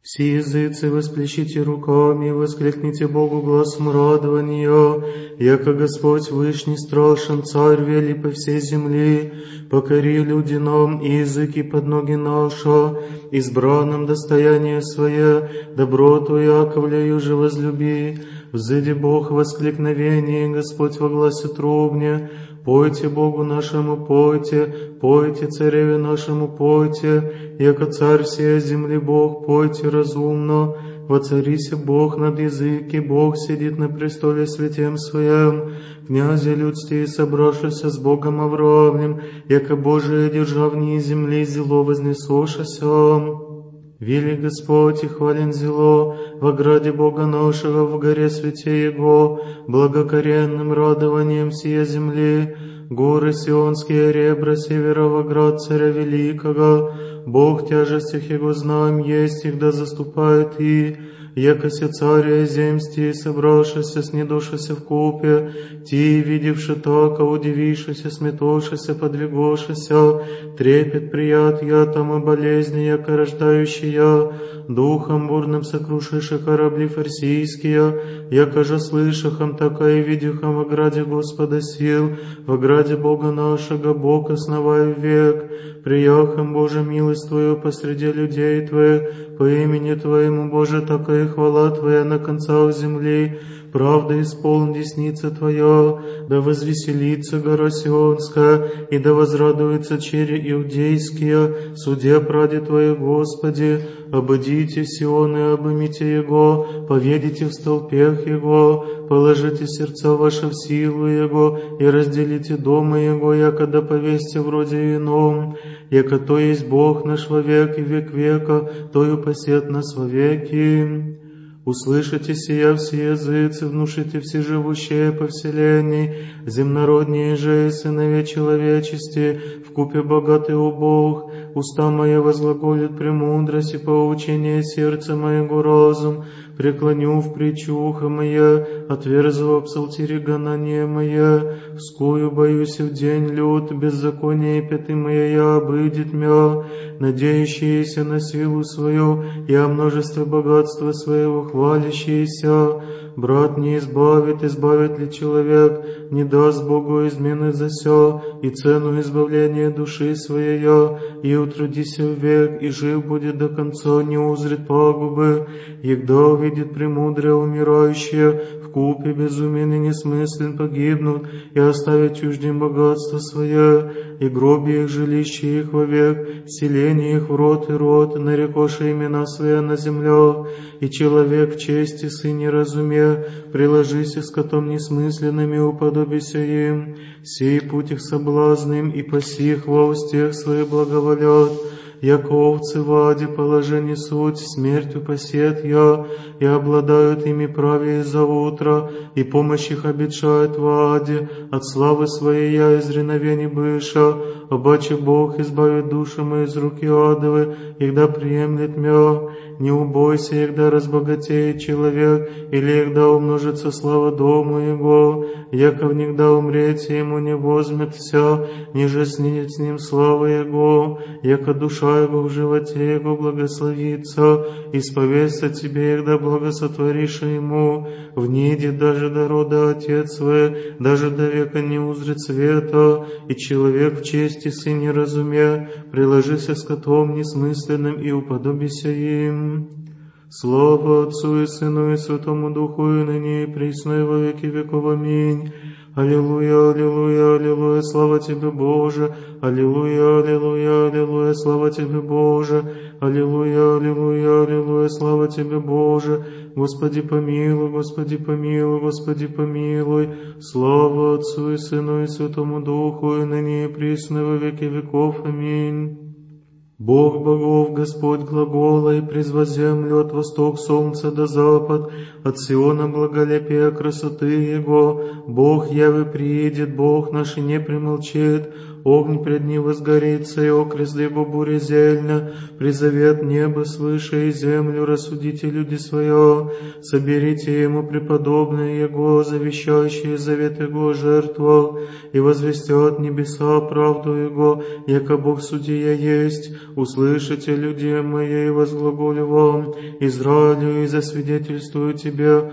Все языцы восплещите руками, воскликните Богу гласом радования, яко Господь Вышний страшен, Царь вели по всей земле, покори люди нам и языки под ноги наша, избранным достояние свое, доброту Яковлею же возлюби. Взыди Бог воскликновение, Господь во гласе трубне, пойте Богу нашему, пойте, пойте Цареве нашему, пойте, яко Царь всей земли Бог, пойте разумно, воцарися Бог над языки, Бог сидит на престоле святем Своем, князи людские, собравшися с Богом Авраамем, яко Божие державнее земли зело вознесошася. Вели Господь и хвален зело в ограде Бога нашего, в горе святе Его, благокоренным радованием сия земли, горы сионские, ребра северова град Царя Великого, Бог тяжестях Его знаем есть, их да заступает и, якося царя земсти, собравшися, снедошися в купе, ти, видевши так, а удивившися, сметошися, подвигошися, трепет прият я там и болезни, яко рождающая, духом бурным сокрушиши корабли фарсийские, яко же слышахом, така и видихом в ограде Господа сил, в ограде Бога нашего, Бог основай век, прияхом Боже милость Твою посреди людей Твоих, по имени Твоему, Боже, такая хвала Твоя на концах земли, правда исполн десница Твоя, да возвеселится гора Сионская, и да возрадуется чере иудейские, суде праде Твоих, Господи, обыдите Сион и обымите Его, поведите в столпех Его, положите сердца ваши в силу Его, и разделите дома Его, яко да повесьте вроде ином, яко то есть Бог наш во век и век века, тою посет нас во веки. Услышите сия все языцы, внушите все живущие по вселенной, земнородние же и сынове человечести, вкупе богатый у Бог, уста мои возглаголят премудрость и поучение сердца моего разум, преклоню в притчу ухо мое, отверзу в псалтире гонание мое, вскую боюсь в день лют, беззаконие пяты моя обыдет мя, надеющиеся на силу свою и о множестве богатства своего хвалящиеся. Брат не избавит, избавит ли человек, не даст Богу измены за сё, и цену избавления души своей, и утрудися в век, и жив будет до конца, не узрит пагубы, егда увидит премудрые умирающие, вкупе безумен и несмыслен погибнут, и оставят чуждым богатство свое, и гроби их, жилище их вовек, селение их в род и род, нарекоши имена свои на землях, и человек в чести сыне разуме, приложися с котом несмысленными, уподобися им, сей путь их соблазным, и паси их во устех своих благоволят, яко овцы в аде положение суть, смертью посет я, и обладают ими правее за утро, и помощь их обетшает в аде, от славы своей я из реновений быша, обаче Бог избавит душу мою из руки адовы, егда приемлет мя. Не убойся, егда разбогатеет человек, или егда умножится слава дому его, яко внегда умреть ему не возьмется, ниже снидет с ним слава его, яко душа его в животе его благословится, исповесться тебе, егда благосотворишь ему, вниде даже до рода отец свой, даже до века не узрит света, и человек в чести сын не разуме, приложися с котом несмысленным и уподобися им. Слава Отцу и Сыну и Святому Духу, и ныне и присно и во веки веков. Аминь. Аллилуйя, аллилуйя, аллилуйя, слава Тебе, Боже. Аллилуйя, аллилуйя, аллилуйя, слава Тебе, Боже. Аллилуйя, аллилуйя, аллилуйя, слава Тебе, Боже. Господи помилуй, Господи помилуй, Господи помилуй. Слава Отцу и Сыну и Святому Духу, и ныне и присно и во веки веков. Аминь. Бог богов, Господь глагола, и призвал землю от восток солнца до запад, от Сиона благолепия красоты Его. Бог явы приидет, Бог наш и не примолчит, огонь пред ним возгорится, и окрест его буря зельна, призовет небо свыше и землю, рассудите люди свое, соберите ему преподобные его, завещающие завет его жертву, и возвестят небеса правду его, яко Бог судья есть, услышите, люди мои, возглаголю вам, Израилю, и засвидетельствую тебе,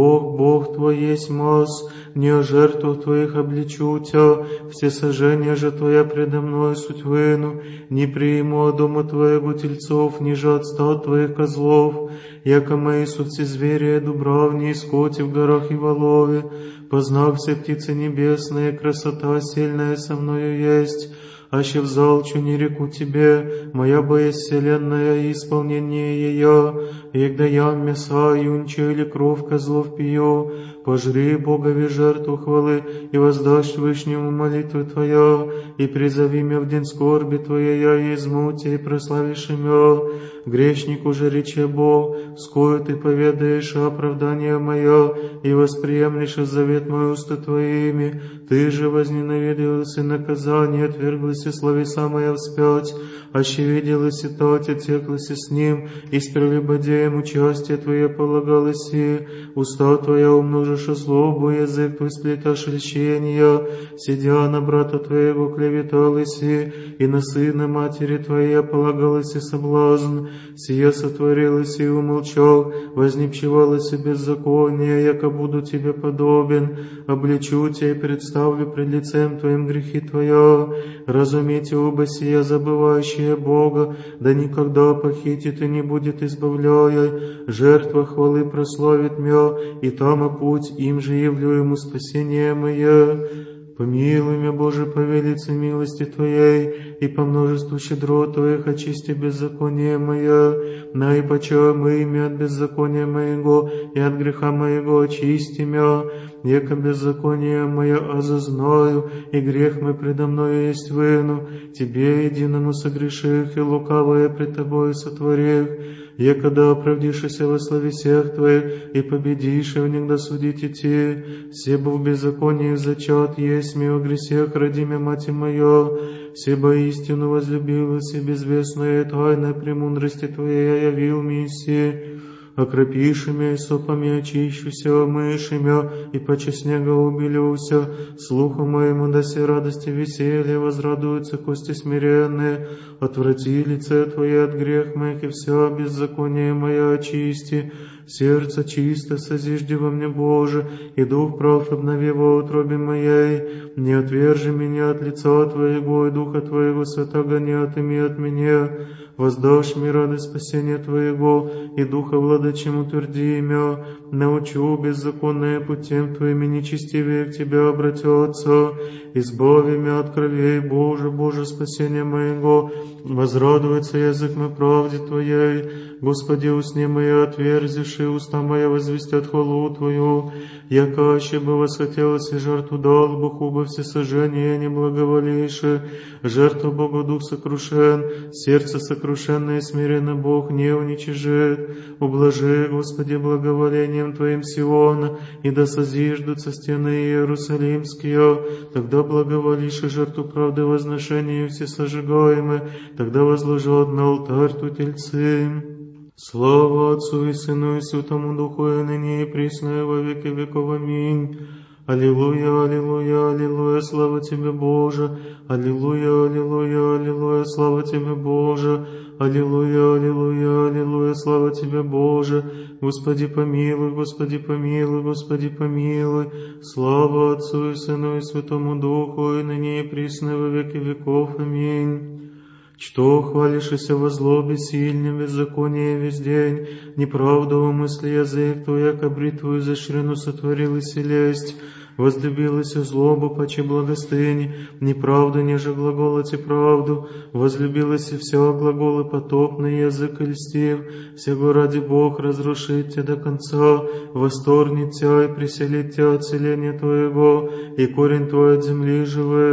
Бог твой есть мас, не о жертвах твоих обличу тебя, все сожжения же твоя предо мной суть выну, не приму от дома твоего тельцов, ниже от стад твоих козлов, яко мои суть все звери, дубравни, и скоти в горах и волове, познав все птицы небесные, красота сильная со мною есть, аще взалчу не реку тебе, моя боязнь вселенная и исполнение ее, егда я мяса юнча или кровь козлов пью, пожри Богови жертву хвалы, и воздашь Вышнему молитву твоя, и призови меня в день скорби твоей, я изму тебя, и прославишь имя. Грешнику же рече Бог, скою ты поведаешь оправдание мое, и восприемлешь завет мой уста твоими, ты же возненавиделся наказание, отверглась словеса моя вспять, аще виделась и тать, отеклась с ним, и с прелюбодеем участие твое полагалось, и уста твоя умножишь злобу, язык твой сплеташь льщения, сидя на брата твоего клеветалась, и на сына матери твоей полагалось и соблазн, сие сотворилось и умолчал, вознипчевалось и беззаконие, яко буду тебе подобен, обличу тебя и представлю пред лицем твоим грехи твоя, разумейте оба сия, забывающие Бога, да никогда похитит и не будет избавляя, жертва хвалы прославит мя, и там путь, им же явлю ему спасение мое. Помилуй меня, Боже, по велице милости Твоей, и по множеству щедрот Твоих очисти беззаконие мое, наипаче омый меня от беззакония моего, и от греха моего очисти меня, яко беззаконие мое азознаю, и грех мой предо мною есть выну, Тебе единому согреших, и лукавое пред Тобою сотворих, яко да оправдишься во славе всех Твоих, и победишь, и внегда судить идти, все бы в беззаконии зачат есть ми о гресех ради меня, мать моя, все бы истину возлюбилась, и безвестная тайна премудрости Твоей явил миссии, окропиши меня, и сопами очищуся, омыши меня, и поче снега убелюся, слуху моему досе радости веселья, возрадуются кости смиренные, отврати лице Твое от грех моих, и все беззаконие мое очисти, сердце чисто созижди во мне, Боже, и дух прав обнови во утробе моей, не отвержи меня от лица Твоего, и духа Твоего святого не отыми от меня, воздашь мне радость спасения Твоего, и духа владычем утверди имя, научу беззаконные путем Твоими, нечестивее к Тебе обратятся, избави меня от кровей, Боже, спасение моего, возрадуется язык мой правде Твоей, Господи, усне мои отверзишь, и уста моя возвестят хвалу Твою, яко аще бы восхотелось и жертву дал Богу во всесожжение не благоволивши, жертву Богу дух сокрушен, сердце сокрушенное и смиренно Бог не уничижит. Ублажи, Господи, благоволением Твоим Сиона, и да созиждутся стены Иерусалимские, тогда благоволишь и жертву правды возношения всесожигаемые, тогда возложат на алтарь Ту тельцы. Слава Отцу и Сыну и Святому Духу, и ныне и присно, и во веки веков. Аминь. Аллилуйя, аллилуйя, аллилуйя, слава Тебе, Боже. Аллилуйя, аллилуйя, аллилуйя, слава Тебе, Боже. Аллилуйя, аллилуйя, аллилуйя, слава Тебе, Боже. Господи помилуй, Господи помилуй, Господи помилуй. Слава Отцу и Сыну и Святому Духу, и ныне и присно, и во веки веков. Аминь. Что хвалишься во злобе сильным, беззаконие весь день, неправду умысли язык твой, яко бритву изощренную сотворил и селесть, возлюбилась злобу, паче благостыни, неправду, неже глаголоте правду, возлюбилась вся глаголы потопный язык и льстив, всего ради Бог разрушит тебя до конца, восторгнет тебя и преселит тебя от селения твоего, и корень твой от земли живых.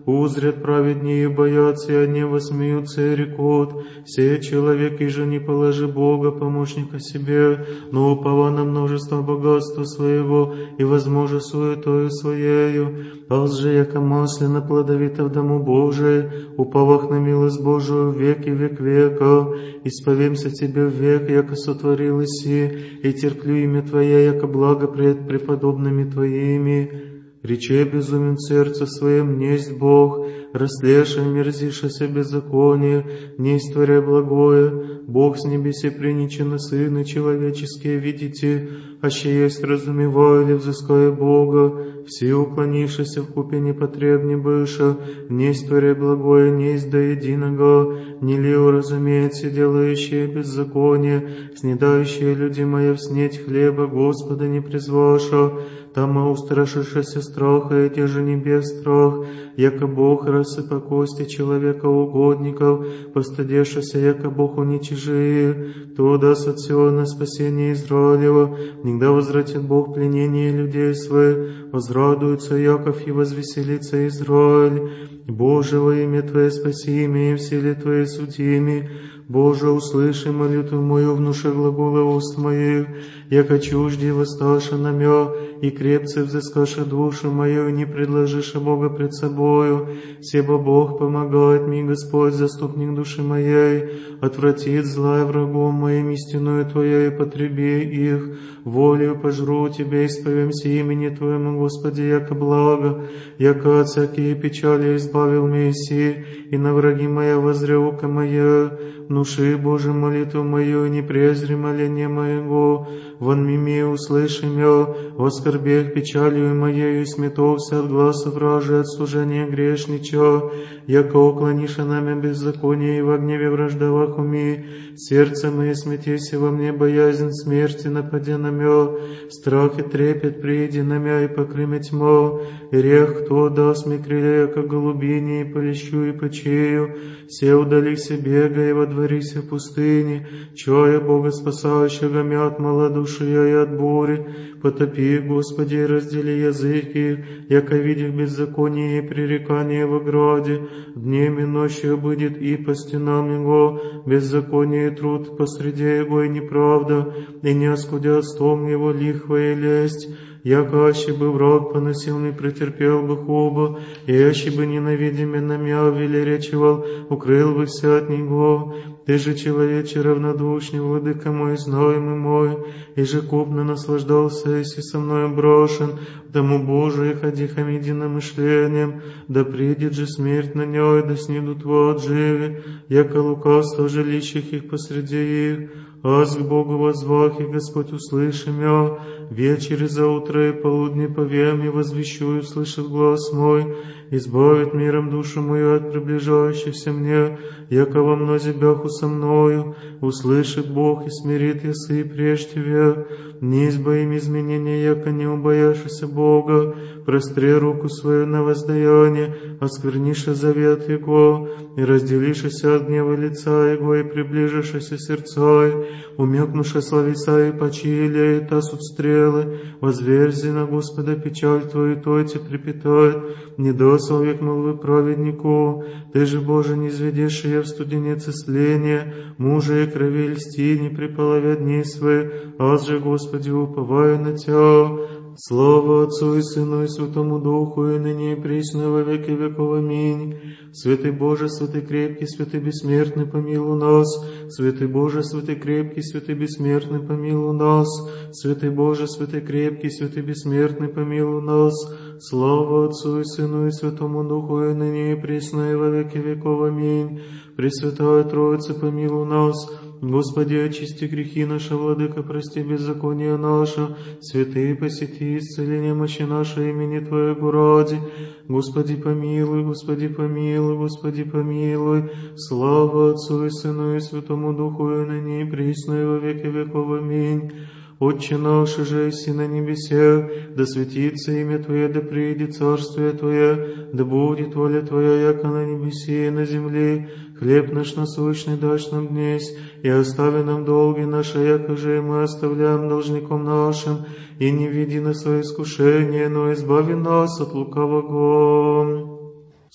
узрят праведнее, боятся, и они восмеются и рекут. Сей человек, и же не положи Бога, помощника себе, но упова на множество богатства своего, и возможа суетою своею. Пас же, яко масляно плодовито в дому Божие, уповах на милость Божию в век и век века. Исповемся Тебе в век, яко сотворил Иси, и терплю имя Твое, яко благо пред преподобными Твоими. Рече безумен в сердце своем, несть Бог, растлеша и мерзишася беззаконие, несть творя благое. Бог с небеси приничен, сыны человеческие видите, аще есть разумеваю ли взыская Бога, все уклонившися в купе непотребне быша, несть творя благое, несть до единого, не ли уразумеется делающие беззаконие, снедающие люди мои в снеть хлеба, Господа не призваша, там устрашившися страха, и те же небес страх, яко Бог рассыпа кости человека угодников, постыдешися, яко Бог уничижи, то даст от всего на спасение Израилева, никогда возвратит Бог пленение людей своих, возрадуется Яков и возвеселится Израиль. Боже, во имя Твое спаси меня, и в силе Твоей суди меня. Боже, услыши молитву мою, внуши глаголы уст моих, яко чужди воссташа на мя, и крепце взыскаша душу мою, и не предложиша Бога пред собою. Себо Бог помогает мне, Господь, заступник души моей, отвратит зла врагом моим, истинную Твою, и потреби их. Волею пожру Тебе, исповемся имени Твоему, Господи, яко благо, яко от всякие печали избавил Месси, и на враги моя воззря око мое. Внуши, Боже, молитву мою, не презри моление моего, вон мими услыши мя, во скорбех печалью моею, и сметовся от гласа вражи, от служения грешнича, яко уклониша нами беззаконие, и во гневе враждовах уми, сердце мое смятеся во мне, боязнь смерти нападе на мя, страх и трепет прииди на мя, и покрыме тьма, и рех кто даст мне крылья, яко голубине, и полещу, и почею, се удалися бега, и водворися в пустыне, чая Бога спасающего мя от малодушия и от бури, потопи, Господи, и раздели языки, яко видях беззаконие и пререкание в ограде, днем и ночью будет и по стенам его, беззаконие и труд посреди его и неправда, и не оскудятством его лихва и лесть, яко аще бы враг поносил не претерпел бы хуба, и аще бы ненавидимый на мя велеречивал, укрыл бы вся от него. Ты же, человече, равнодушный, владыка мой, знаемый мой, и же купно наслаждался, если со мною брошен, тому Боже, и ходихом единомышлением, да придет же смерть на ней, да снидут вот живи, яко лукавство жилищих их посреди их. Аз к Богу возвах, и Господь услыши мя, вечер и заутро и полудне повем, и возвещу, и услышит глаз мой, избавит миром душу мою от приближающихся мне, яко во мнозе бяху со мною, услышит Бог и смирит ясы прежде век, не избавим изменения, яко не убояшися Бога, простри руку свою на воздаяние, оскверниша завет Его, и разделишися от гнева лица Его, и приближишися сердца, умекнуша словеса и почили, и тасут стрелы, возверзи на Господа печаль Твою, Тойте припитает, не досал век молвы праведнику, Ты же, Боже, не изведешь ее в студенец исления, мужа и крови льсти, не приполовят дней свои, аз же, Господи, уповаю на Тя. Слава Отцу и Сыну и Святому Духу, и ныне и присно во веки веков. Аминь. Святый Боже, святый крепкий, святый бессмертный, помилуй нас. Святый Боже, святый крепкий, святый бессмертный, помилуй нас. Святый Боже, святый крепкий, святый бессмертный, помилуй нас. Слава Отцу и Сыну и Святому Духу, и ныне и присно и во веки веков. Аминь. Пресвятая Троица, помилуй нас. Господи, очисти грехи наши, Владыка, прости беззаконие наше, святые посети, исцели немощи наши имени Твоего ради. Господи, помилуй, Господи, помилуй, Господи, помилуй. Слава Отцу и Сыну и Святому Духу, и ныне и присно и во веки веков. Аминь. Отче наш, же си на небесе, да светится имя Твое, да придет царствие Твое, да будет воля Твоя, яко на небесе и на земле. Хлеб наш насущный дашь нам днесь, и остави нам долги наши, яко же и мы оставляем должником нашим, и не веди нас во искушение, но избави нас от лукавого.